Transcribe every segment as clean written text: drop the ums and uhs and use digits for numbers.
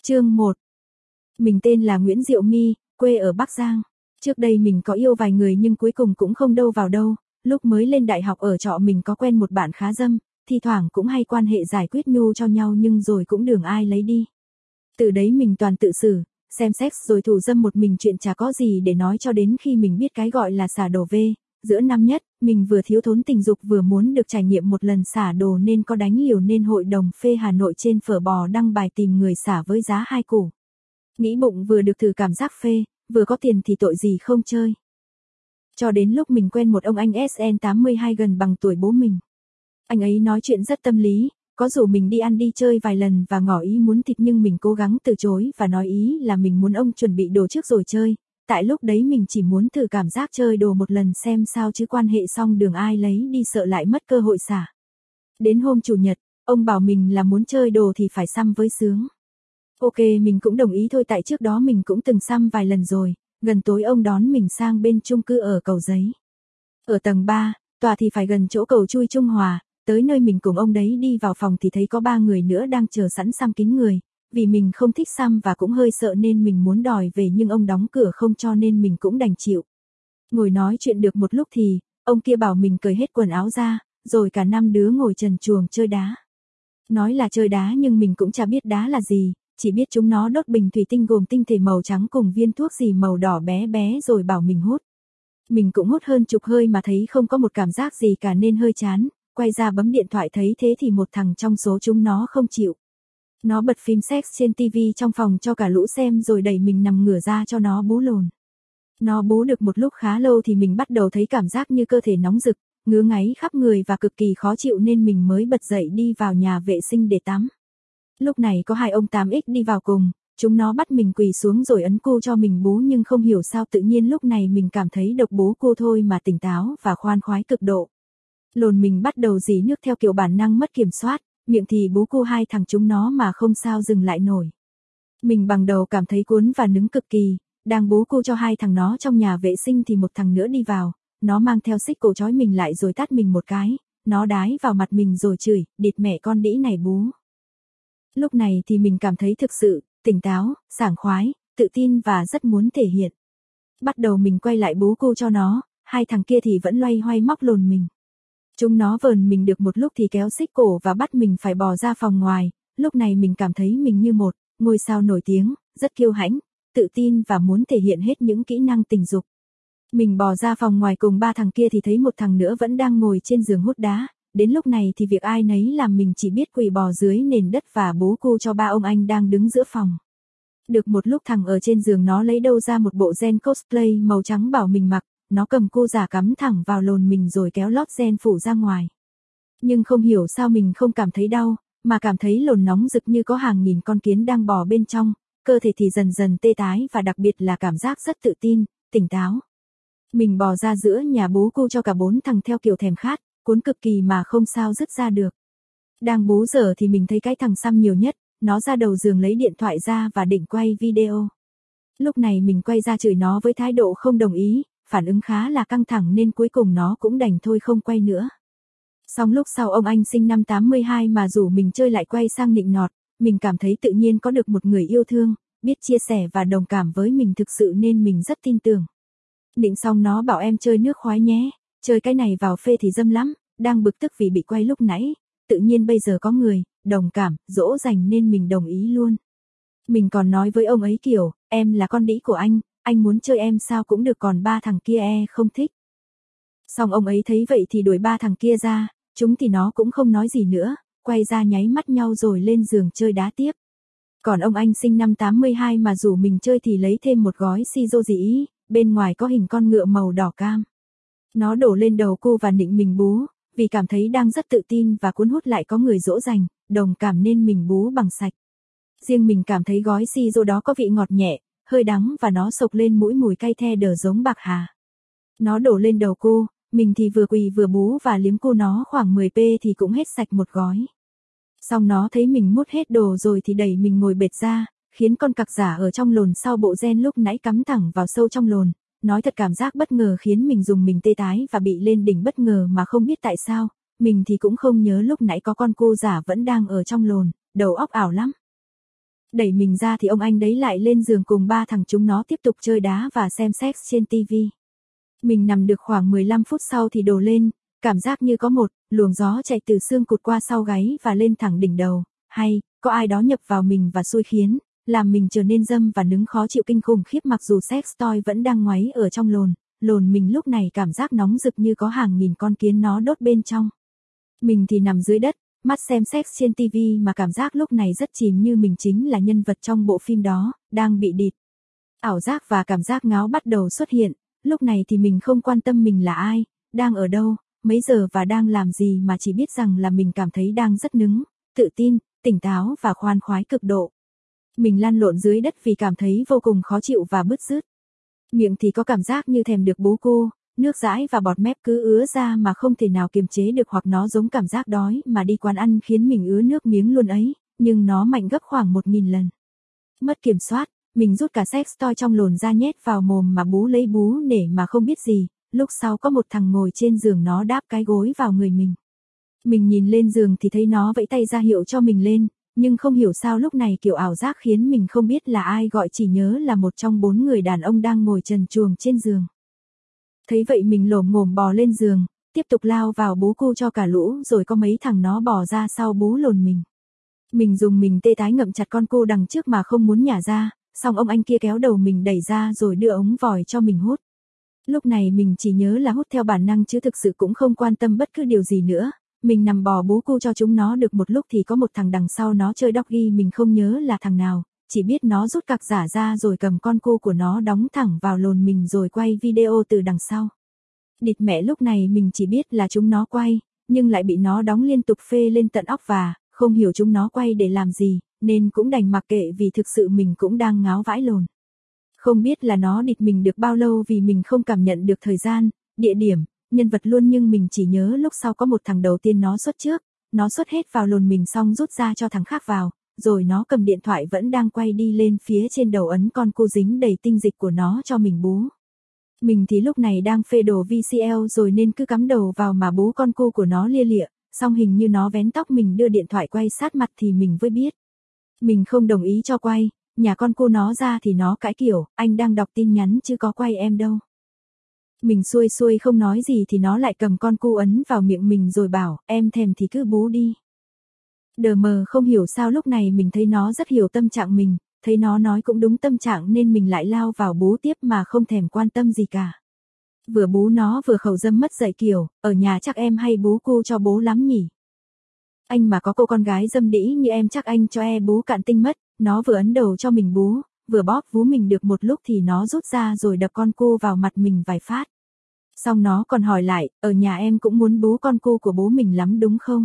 Chương 1. Mình tên là Nguyễn Diệu My, quê ở Bắc Giang. Trước đây mình có yêu vài người nhưng cuối cùng cũng không đâu vào đâu. Lúc mới lên đại học ở trọ mình có quen một bạn khá dâm, thi thoảng cũng hay quan hệ giải quyết nhu cho nhau nhưng rồi cũng đường ai lấy đi. Từ đấy mình toàn tự xử, xem sex rồi thủ dâm một mình, chuyện chả có gì để nói cho đến khi mình biết cái gọi là xả đồ về. Giữa năm nhất, mình vừa thiếu thốn tình dục vừa muốn được trải nghiệm một lần xả đồ nên có đánh liều, nên hội đồng phê Hà Nội trên phở bò đăng bài tìm người xả với giá 2 củ. Nghĩ bụng vừa được thử cảm giác phê, vừa có tiền thì tội gì không chơi. Cho đến lúc mình quen một ông anh SN82 gần bằng tuổi bố mình. Anh ấy nói chuyện rất tâm lý, có rủ mình đi ăn đi chơi vài lần và ngỏ ý muốn thịt nhưng mình cố gắng từ chối và nói ý là mình muốn ông chuẩn bị đồ trước rồi chơi. Tại lúc đấy mình chỉ muốn thử cảm giác chơi đồ một lần xem sao chứ quan hệ xong đường ai lấy đi sợ lại mất cơ hội xả. Đến hôm chủ nhật, ông bảo mình là muốn chơi đồ thì phải xăm với sướng. Ok, mình cũng đồng ý thôi, tại trước đó mình cũng từng xăm vài lần rồi. Gần tối ông đón mình sang bên chung cư ở Cầu Giấy. Ở tầng 3, tòa thì phải gần chỗ cầu Chui Trung Hòa. Tới nơi mình cùng ông đấy đi vào phòng thì thấy có 3 người nữa đang chờ sẵn xăm kín người. Vì mình không thích xăm và cũng hơi sợ nên mình muốn đòi về nhưng ông đóng cửa không cho nên mình cũng đành chịu. Ngồi nói chuyện được một lúc thì, ông kia bảo mình cởi hết quần áo ra, rồi cả 5 đứa ngồi trần truồng chơi đá. Nói là chơi đá nhưng mình cũng chả biết đá là gì, chỉ biết chúng nó đốt bình thủy tinh gồm tinh thể màu trắng cùng viên thuốc gì màu đỏ bé bé rồi bảo mình hút. Mình cũng hút hơn chục hơi mà thấy không có một cảm giác gì cả nên hơi chán, quay ra bấm điện thoại thấy thế thì một thằng trong số chúng nó không chịu. Nó bật phim sex trên TV trong phòng cho cả lũ xem rồi đẩy mình nằm ngửa ra cho nó bú lồn. Nó bú được một lúc khá lâu thì mình bắt đầu thấy cảm giác như cơ thể nóng rực, ngứa ngáy khắp người và cực kỳ khó chịu nên mình mới bật dậy đi vào nhà vệ sinh để tắm. Lúc này có 2 ông 8X đi vào cùng, chúng nó bắt mình quỳ xuống rồi ấn cu cho mình bú nhưng không hiểu sao tự nhiên lúc này mình cảm thấy độc bú cu thôi mà tỉnh táo và khoan khoái cực độ. Lồn mình bắt đầu rỉ nước theo kiểu bản năng mất kiểm soát, miệng thì bú cu 2 thằng chúng nó mà không sao dừng lại nổi. Mình bằng đầu cảm thấy cuốn và nứng cực kỳ, đang bú cu cho 2 thằng nó trong nhà vệ sinh thì một thằng nữa đi vào, nó mang theo xích cổ trói mình lại rồi tát mình một cái, nó đái vào mặt mình rồi chửi, địt mẹ con đĩ này bú. Lúc này thì mình cảm thấy thực sự, tỉnh táo, sảng khoái, tự tin và rất muốn thể hiện. Bắt đầu mình quay lại bú cu cho nó, 2 thằng kia thì vẫn loay hoay móc lồn mình. Chúng nó vờn mình được một lúc thì kéo xích cổ và bắt mình phải bò ra phòng ngoài, lúc này mình cảm thấy mình như một ngôi sao nổi tiếng, rất kiêu hãnh, tự tin và muốn thể hiện hết những kỹ năng tình dục. Mình bò ra phòng ngoài cùng 3 thằng kia thì thấy một thằng nữa vẫn đang ngồi trên giường hút đá, đến lúc này thì việc ai nấy làm mình chỉ biết quỳ bò dưới nền đất và bú cu cho 3 ông anh đang đứng giữa phòng. Được một lúc thằng ở trên giường nó lấy đâu ra một bộ gen cosplay màu trắng bảo mình mặc. Nó cầm cu giả cắm thẳng vào lồn mình rồi kéo lót gen phủ ra ngoài. Nhưng không hiểu sao mình không cảm thấy đau, mà cảm thấy lồn nóng rực như có hàng nghìn con kiến đang bò bên trong, cơ thể thì dần dần tê tái và đặc biệt là cảm giác rất tự tin, tỉnh táo. Mình bò ra giữa nhà bú cu cho cả 4 thằng theo kiểu thèm khát, cuốn cực kỳ mà không sao dứt ra được. Đang bú dở thì mình thấy cái thằng xăm nhiều nhất, nó ra đầu giường lấy điện thoại ra và định quay video. Lúc này mình quay ra chửi nó với thái độ không đồng ý. Phản ứng khá là căng thẳng nên cuối cùng nó cũng đành thôi không quay nữa. Xong lúc sau ông anh sinh năm 82 mà rủ mình chơi lại quay sang nịnh nọt, mình cảm thấy tự nhiên có được một người yêu thương, biết chia sẻ và đồng cảm với mình thực sự nên mình rất tin tưởng. Nịnh xong nó bảo em chơi nước khoái nhé, chơi cái này vào phê thì dâm lắm, đang bực tức vì bị quay lúc nãy, tự nhiên bây giờ có người, đồng cảm, dỗ dành nên mình đồng ý luôn. Mình còn nói với ông ấy kiểu, em là con đĩ của anh muốn chơi em sao cũng được còn 3 thằng kia không thích. Xong ông ấy thấy vậy thì đuổi 3 thằng kia ra, chúng thì nó cũng không nói gì nữa, quay ra nháy mắt nhau rồi lên giường chơi đá tiếp. Còn ông anh sinh năm 82 mà rủ mình chơi thì lấy thêm một gói si rô dĩ, bên ngoài có hình con ngựa màu đỏ cam. Nó đổ lên đầu cu và nịnh mình bú, vì cảm thấy đang rất tự tin và cuốn hút lại có người dỗ dành, đồng cảm nên mình bú bằng sạch. Riêng mình cảm thấy gói si rô đó có vị ngọt nhẹ, hơi đắng và nó sộc lên mũi mùi cay the đờ giống bạc hà. Nó đổ lên đầu cô, mình thì vừa quỳ vừa bú và liếm cô nó khoảng 10p thì cũng hết sạch một gói. Xong nó thấy mình mút hết đồ rồi thì đẩy mình ngồi bệt ra, khiến con cặc giả ở trong lồn sau bộ gen lúc nãy cắm thẳng vào sâu trong lồn. Nói thật cảm giác bất ngờ khiến mình dùng mình tê tái và bị lên đỉnh bất ngờ mà không biết tại sao, mình thì cũng không nhớ lúc nãy có con cô giả vẫn đang ở trong lồn, đầu óc ảo lắm. Đẩy mình ra thì ông anh đấy lại lên giường cùng ba thằng chúng nó tiếp tục chơi đá và xem sex trên TV. Mình nằm được khoảng 15 phút sau thì đổ lên, cảm giác như có một luồng gió chạy từ xương cụt qua sau gáy và lên thẳng đỉnh đầu, hay có ai đó nhập vào mình và xui khiến, làm mình trở nên dâm và nứng khó chịu kinh khủng khiếp mặc dù sex toy vẫn đang ngoáy ở trong lồn mình lúc này cảm giác nóng rực như có hàng nghìn con kiến nó đốt bên trong. Mình thì nằm dưới đất, mắt xem sex trên TV mà cảm giác lúc này rất chìm như mình chính là nhân vật trong bộ phim đó, đang bị địt. Ảo giác và cảm giác ngáo bắt đầu xuất hiện, lúc này thì mình không quan tâm mình là ai, đang ở đâu, mấy giờ và đang làm gì mà chỉ biết rằng là mình cảm thấy đang rất nứng, tự tin, tỉnh táo và khoan khoái cực độ. Mình lăn lộn dưới đất vì cảm thấy vô cùng khó chịu và bứt rứt. Miệng thì có cảm giác như thèm được bú cô, nước dãi và bọt mép cứ ứa ra mà không thể nào kiềm chế được hoặc nó giống cảm giác đói mà đi quán ăn khiến mình ứa nước miếng luôn ấy, nhưng nó mạnh gấp khoảng 1000 lần. Mất kiểm soát, mình rút cả sex toy trong lồn ra nhét vào mồm mà bú lấy bú nể mà không biết gì, lúc sau có một thằng ngồi trên giường nó đáp cái gối vào người mình. Mình nhìn lên giường thì thấy nó vẫy tay ra hiệu cho mình lên, nhưng không hiểu sao lúc này kiểu ảo giác khiến mình không biết là ai gọi chỉ nhớ là một trong 4 người đàn ông đang ngồi trần truồng trên giường. Thấy vậy mình lồm ngồm bò lên giường, tiếp tục lao vào bú cu cho cả lũ rồi có mấy thằng nó bò ra sau bú lồn mình. Mình dùng mình tê tái ngậm chặt con cu đằng trước mà không muốn nhả ra, xong ông anh kia kéo đầu mình đẩy ra rồi đưa ống vòi cho mình hút. Lúc này mình chỉ nhớ là hút theo bản năng chứ thực sự cũng không quan tâm bất cứ điều gì nữa. Mình nằm bò bú cu cho chúng nó được một lúc thì có một thằng đằng sau nó chơi doggy mình không nhớ là thằng nào, chỉ biết nó rút cạc giả ra rồi cầm con cu của nó đóng thẳng vào lồn mình rồi quay video từ đằng sau. Địt mẹ lúc này mình chỉ biết là chúng nó quay, nhưng lại bị nó đóng liên tục phê lên tận óc và không hiểu chúng nó quay để làm gì, nên cũng đành mặc kệ vì thực sự mình cũng đang ngáo vãi lồn. Không biết là nó địt mình được bao lâu vì mình không cảm nhận được thời gian, địa điểm, nhân vật luôn nhưng mình chỉ nhớ lúc sau có một thằng đầu tiên nó xuất trước, nó xuất hết vào lồn mình xong rút ra cho thằng khác vào, rồi nó cầm điện thoại vẫn đang quay đi lên phía trên đầu ấn con cu dính đầy tinh dịch của nó cho mình bú. Mình thì lúc này đang phê đồ VCL rồi nên cứ cắm đầu vào mà bú con cu của nó lia lịa, xong hình như nó vén tóc mình đưa điện thoại quay sát mặt thì mình mới biết. Mình không đồng ý cho quay, nhà con cu nó ra thì nó cãi kiểu, anh đang đọc tin nhắn chứ có quay em đâu. Mình xuôi xuôi không nói gì thì nó lại cầm con cu ấn vào miệng mình rồi bảo, em thèm thì cứ bú đi. Đờ mờ không hiểu sao lúc này mình thấy nó rất hiểu tâm trạng mình, thấy nó nói cũng đúng tâm trạng nên mình lại lao vào bú tiếp mà không thèm quan tâm gì cả. Vừa bú nó vừa khẩu dâm mất dạy kiểu, ở nhà chắc em hay bú cu cho bố lắm nhỉ. Anh mà có cô con gái dâm đĩ như em chắc anh cho bú cạn tinh mất, nó vừa ấn đầu cho mình bú, vừa bóp vú mình được một lúc thì nó rút ra rồi đập con cu vào mặt mình vài phát. Xong nó còn hỏi lại, ở nhà em cũng muốn bú con cu của bố mình lắm đúng không?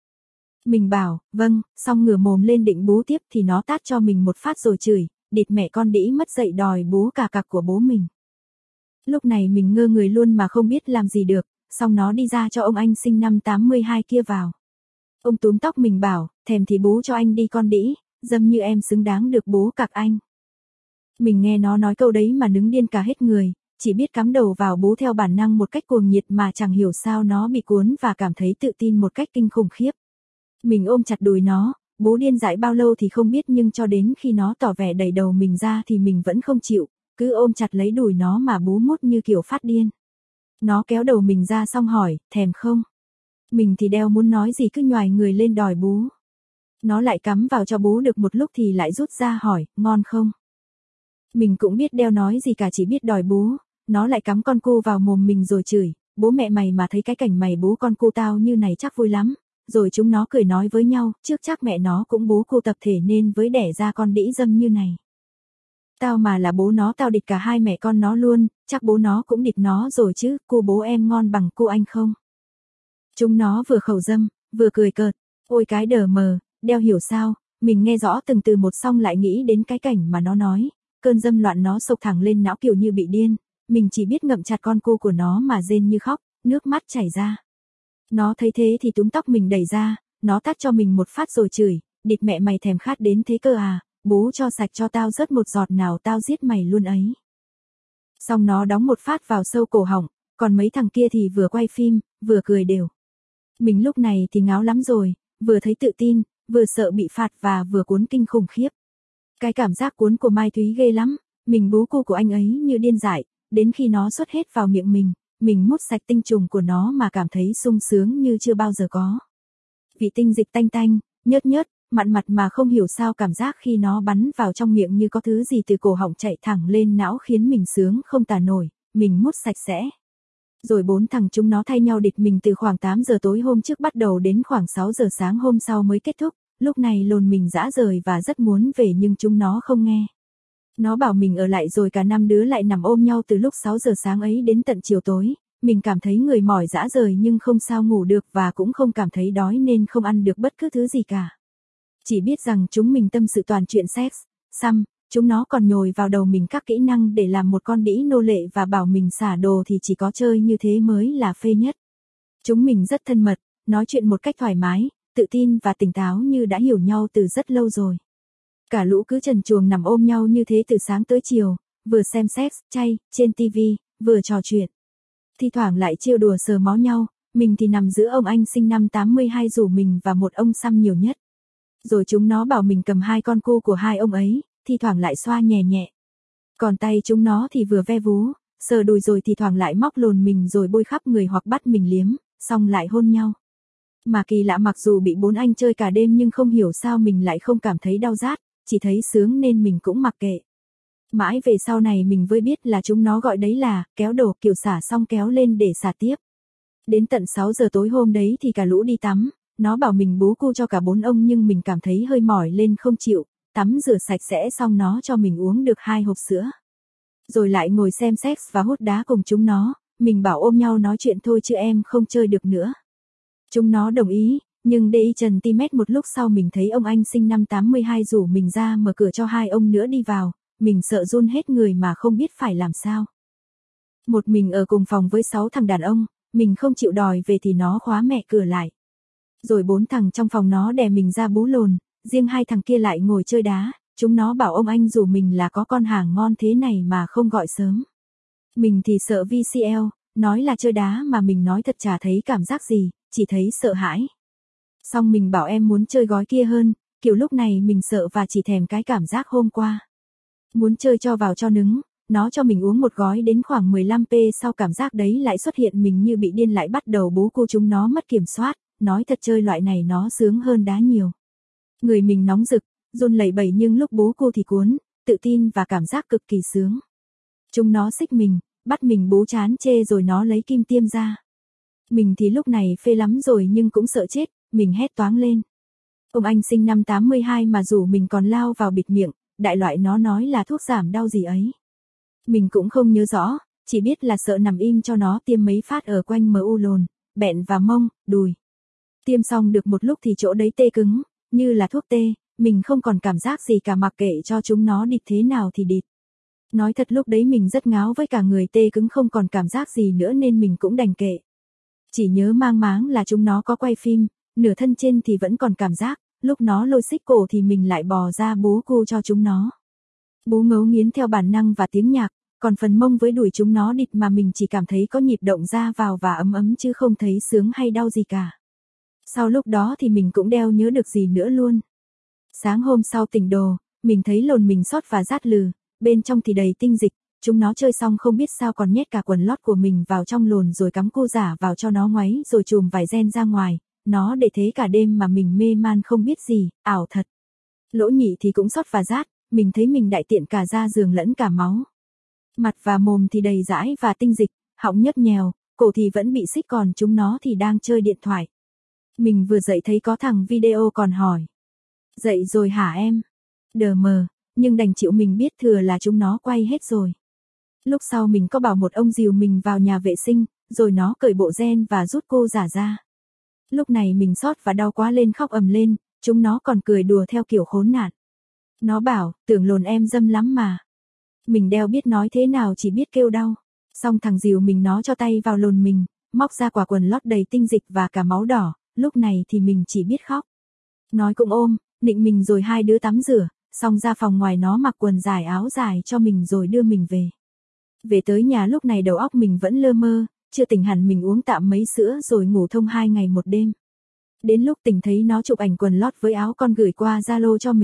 Mình bảo, vâng, xong ngửa mồm lên định bú tiếp thì nó tát cho mình một phát rồi chửi, địt mẹ con đĩ mất dậy đòi bú cả cặc của bố mình. Lúc này mình ngơ người luôn mà không biết làm gì được, xong nó đi ra cho ông anh sinh năm 82 kia vào. Ông túm tóc mình bảo, thèm thì bú cho anh đi con đĩ, dâm như em xứng đáng được bú cặc anh. Mình nghe nó nói câu đấy mà nứng điên cả hết người, chỉ biết cắm đầu vào bú theo bản năng một cách cuồng nhiệt mà chẳng hiểu sao nó bị cuốn và cảm thấy tự tin một cách kinh khủng khiếp. Mình ôm chặt đùi nó, bú điên dại bao lâu thì không biết nhưng cho đến khi nó tỏ vẻ đẩy đầu mình ra thì mình vẫn không chịu, cứ ôm chặt lấy đùi nó mà bú mút như kiểu phát điên. Nó kéo đầu mình ra xong hỏi, thèm không? Mình thì đeo muốn nói gì cứ nhoài người lên đòi bú. Nó lại cắm vào cho bú được một lúc thì lại rút ra hỏi, ngon không? Mình cũng biết đeo nói gì cả chỉ biết đòi bú, nó lại cắm con cu vào mồm mình rồi chửi, bố mẹ mày mà thấy cái cảnh mày bú con cu tao như này chắc vui lắm. Rồi chúng nó cười nói với nhau, trước chắc mẹ nó cũng bú cu tập thể nên với đẻ ra con đĩ dâm như này. Tao mà là bố nó tao địt cả hai mẹ con nó luôn, chắc bố nó cũng địt nó rồi chứ, cu bố em ngon bằng cu anh không? Chúng nó vừa khẩu dâm, vừa cười cợt, ôi cái đờ mờ, đeo hiểu sao, mình nghe rõ từng từ một xong lại nghĩ đến cái cảnh mà nó nói, cơn dâm loạn nó sộc thẳng lên não kiểu như bị điên, mình chỉ biết ngậm chặt con cu của nó mà rên như khóc, nước mắt chảy ra. Nó thấy thế thì túm tóc mình đẩy ra, nó tát cho mình một phát rồi chửi, địt mẹ mày thèm khát đến thế cơ à, bú cho sạch cho tao rớt một giọt nào tao giết mày luôn ấy. Xong nó đóng một phát vào sâu cổ họng, còn mấy thằng kia thì vừa quay phim, vừa cười đều. Mình lúc này thì ngáo lắm rồi, vừa thấy tự tin, vừa sợ bị phạt và vừa cuốn kinh khủng khiếp. Cái cảm giác cuốn của Mai Thúy ghê lắm, mình bú cu của anh ấy như điên dại, đến khi nó xuất hết vào miệng mình mút sạch tinh trùng của nó mà cảm thấy sung sướng như chưa bao giờ có. Vị tinh dịch tanh tanh, nhớt nhớt, mặn mặt mà không hiểu sao cảm giác khi nó bắn vào trong miệng như có thứ gì từ cổ họng chạy thẳng lên não khiến mình sướng không tả nổi, mình mút sạch sẽ. Rồi 4 thằng chúng nó thay nhau địt mình từ khoảng 8 giờ tối hôm trước bắt đầu đến khoảng 6 giờ sáng hôm sau mới kết thúc, lúc này lồn mình rã rời và rất muốn về nhưng chúng nó không nghe. Nó bảo mình ở lại rồi cả 5 đứa lại nằm ôm nhau từ lúc 6 giờ sáng ấy đến tận chiều tối, mình cảm thấy người mỏi rã rời nhưng không sao ngủ được và cũng không cảm thấy đói nên không ăn được bất cứ thứ gì cả. Chỉ biết rằng chúng mình tâm sự toàn chuyện sex, xăm, chúng nó còn nhồi vào đầu mình các kỹ năng để làm một con đĩ nô lệ và bảo mình xả đồ thì chỉ có chơi như thế mới là phê nhất. Chúng mình rất thân mật, nói chuyện một cách thoải mái, tự tin và tỉnh táo như đã hiểu nhau từ rất lâu rồi. Cả lũ cứ trần truồng nằm ôm nhau như thế từ sáng tới chiều, vừa xem sex, chay, trên tivi, vừa trò chuyện. Thi thoảng lại trêu đùa sờ mó nhau, mình thì nằm giữa ông anh sinh năm 82 rủ mình và một ông xăm nhiều nhất. Rồi chúng nó bảo mình cầm 2 con cu của 2 ông ấy, thi thoảng lại xoa nhẹ nhẹ. Còn tay chúng nó thì vừa ve vú, sờ đùi rồi thì thoảng lại móc lồn mình rồi bôi khắp người hoặc bắt mình liếm, xong lại hôn nhau. Mà kỳ lạ mặc dù bị 4 anh chơi cả đêm nhưng không hiểu sao mình lại không cảm thấy đau rát, chỉ thấy sướng nên mình cũng mặc kệ. Mãi về sau này mình mới biết là chúng nó gọi đấy là kéo đồ, kiểu xả xong kéo lên để xả tiếp. Đến tận 6 giờ tối hôm đấy thì cả lũ đi tắm, nó bảo mình bú cu cho cả 4 ông nhưng mình cảm thấy hơi mỏi lên không chịu, tắm rửa sạch sẽ xong nó cho mình uống được 2 hộp sữa. Rồi lại ngồi xem sex và hút đá cùng chúng nó, mình bảo ôm nhau nói chuyện thôi chứ em không chơi được nữa. Chúng nó đồng ý, nhưng đi trần ti mét một lúc sau mình thấy ông anh sinh năm 82 rủ mình ra mở cửa cho 2 ông nữa đi vào, mình sợ run hết người mà không biết phải làm sao. Một mình ở cùng phòng với 6 thằng đàn ông, mình không chịu đòi về thì nó khóa mẹ cửa lại. Rồi 4 thằng trong phòng nó đè mình ra bú lồn, riêng 2 thằng kia lại ngồi chơi đá, chúng nó bảo ông anh rủ mình là có con hàng ngon thế này mà không gọi sớm. Mình thì sợ VCL, nói là chơi đá mà mình nói thật chả thấy cảm giác gì, chỉ thấy sợ hãi. Xong mình bảo em muốn chơi gói kia hơn, kiểu lúc này mình sợ và chỉ thèm cái cảm giác hôm qua. Muốn chơi cho vào cho nứng, nó cho mình uống một gói đến khoảng 15p sau cảm giác đấy lại xuất hiện mình như bị điên lại bắt đầu bú cu chúng nó mất kiểm soát, nói thật chơi loại này nó sướng hơn đá nhiều. Người mình nóng rực, run lẩy bẩy nhưng lúc bú cu thì cuốn, tự tin và cảm giác cực kỳ sướng. Chúng nó xích mình, bắt mình bú chán chê rồi nó lấy kim tiêm ra. Mình thì lúc này phê lắm rồi nhưng cũng sợ chết, mình hét toáng lên. Ông anh sinh năm 82 mà rủ mình còn lao vào bịt miệng, đại loại nó nói là thuốc giảm đau gì ấy. Mình cũng không nhớ rõ, chỉ biết là sợ nằm im cho nó tiêm mấy phát ở quanh MU lồn, bẹn và mông, đùi. Tiêm xong được một lúc thì chỗ đấy tê cứng, như là thuốc tê, mình không còn cảm giác gì cả mặc kệ cho chúng nó địt thế nào thì địt. Nói thật lúc đấy mình rất ngáo với cả người tê cứng không còn cảm giác gì nữa nên mình cũng đành kệ. Chỉ nhớ mang máng là chúng nó có quay phim, nửa thân trên thì vẫn còn cảm giác, lúc nó lôi xích cổ thì mình lại bò ra bú cu cho chúng nó. Bú ngấu nghiến theo bản năng và tiếng nhạc, còn phần mông với đùi chúng nó địt mà mình chỉ cảm thấy có nhịp động ra vào và ấm ấm chứ không thấy sướng hay đau gì cả. Sau lúc đó thì mình cũng đeo nhớ được gì nữa luôn. Sáng hôm sau tỉnh đồ, mình thấy lồn mình sót và rát lừ, bên trong thì đầy tinh dịch, chúng nó chơi xong không biết sao còn nhét cả quần lót của mình vào trong lồn rồi cắm cu giả vào cho nó ngoáy rồi chùm vải ren ra ngoài, nó để thế cả đêm mà mình mê man không biết gì, ảo thật. Lỗ nhị thì cũng sót và rát, mình thấy mình đại tiện cả da giường lẫn cả máu. Mặt và mồm thì đầy dãi và tinh dịch, họng nhớt nhèo, cổ thì vẫn bị xích còn chúng nó thì đang chơi điện thoại. Mình vừa dậy thấy có thằng video còn hỏi. Dậy rồi hả em? Đờ mờ, nhưng đành chịu mình biết thừa là chúng nó quay hết rồi. Lúc sau mình có bảo một ông dìu mình vào nhà vệ sinh, rồi nó cởi bộ ren và rút cô giả ra. Lúc này mình sót và đau quá lên khóc ầm lên, chúng nó còn cười đùa theo kiểu khốn nạn. Nó bảo, tưởng lồn em dâm lắm mà. Mình đeo biết nói thế nào chỉ biết kêu đau. Xong thằng dìu mình nó cho tay vào lồn mình, móc ra quả quần lót đầy tinh dịch và cả máu đỏ, lúc này thì mình chỉ biết khóc. Nói cũng ôm, nịnh mình rồi 2 đứa tắm rửa, xong ra phòng ngoài nó mặc quần dài áo dài cho mình rồi đưa mình về. Về tới nhà lúc này đầu óc mình vẫn lơ mơ, chưa tỉnh hẳn mình uống tạm mấy sữa rồi ngủ thông 2 ngày 1 đêm. Đến lúc tỉnh thấy nó chụp ảnh quần lót với áo con gửi qua Zalo cho mình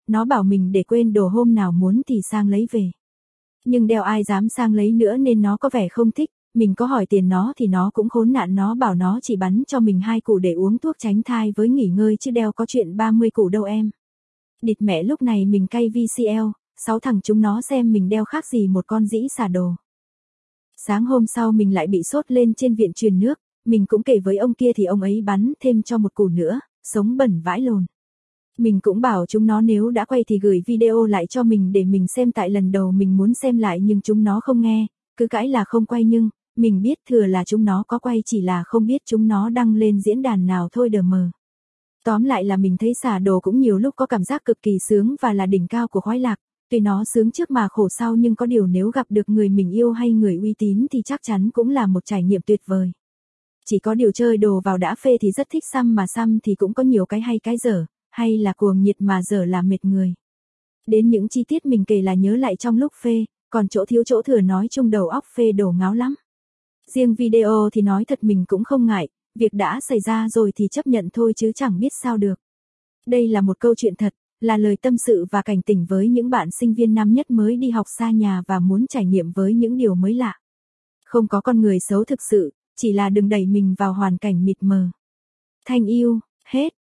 nó bảo mình để quên đồ hôm nào muốn thì sang lấy về. Nhưng đeo ai dám sang lấy nữa nên nó có vẻ không thích, mình có hỏi tiền nó thì nó cũng khốn nạn, nó bảo nó chỉ bắn cho mình 2 củ để uống thuốc tránh thai với nghỉ ngơi chứ đeo có chuyện 30 củ đâu em. Địt mẹ, lúc này mình cay VCL, 6 thằng chúng nó xem mình đeo khác gì một con dĩ xả đồ. Sáng hôm sau mình lại bị sốt lên trên viện truyền nước, mình cũng kể với ông kia thì ông ấy bắn thêm cho 1 củ nữa, sống bẩn vãi lồn. Mình cũng bảo chúng nó nếu đã quay thì gửi video lại cho mình để mình xem, tại lần đầu mình muốn xem lại nhưng chúng nó không nghe, cứ cãi là không quay, nhưng mình biết thừa là chúng nó có quay, chỉ là không biết chúng nó đăng lên diễn đàn nào thôi đờ mờ. Tóm lại là mình thấy xả đồ cũng nhiều lúc có cảm giác cực kỳ sướng và là đỉnh cao của khoái lạc, tuy nó sướng trước mà khổ sau, nhưng có điều nếu gặp được người mình yêu hay người uy tín thì chắc chắn cũng là một trải nghiệm tuyệt vời. Chỉ có điều chơi đồ vào đã phê thì rất thích xăm, mà xăm thì cũng có nhiều cái hay cái dở, hay là cuồng nhiệt mà dở là mệt người. Đến những chi tiết mình kể là nhớ lại trong lúc phê, còn chỗ thiếu chỗ thừa nói chung đầu óc phê đổ ngáo lắm. Riêng video thì nói thật mình cũng không ngại, việc đã xảy ra rồi thì chấp nhận thôi chứ chẳng biết sao được. Đây là một câu chuyện thật, là lời tâm sự và cảnh tỉnh với những bạn sinh viên năm nhất mới đi học xa nhà và muốn trải nghiệm với những điều mới lạ. Không có con người xấu thực sự, chỉ là đừng đẩy mình vào hoàn cảnh mịt mờ. Thanh yêu, hết.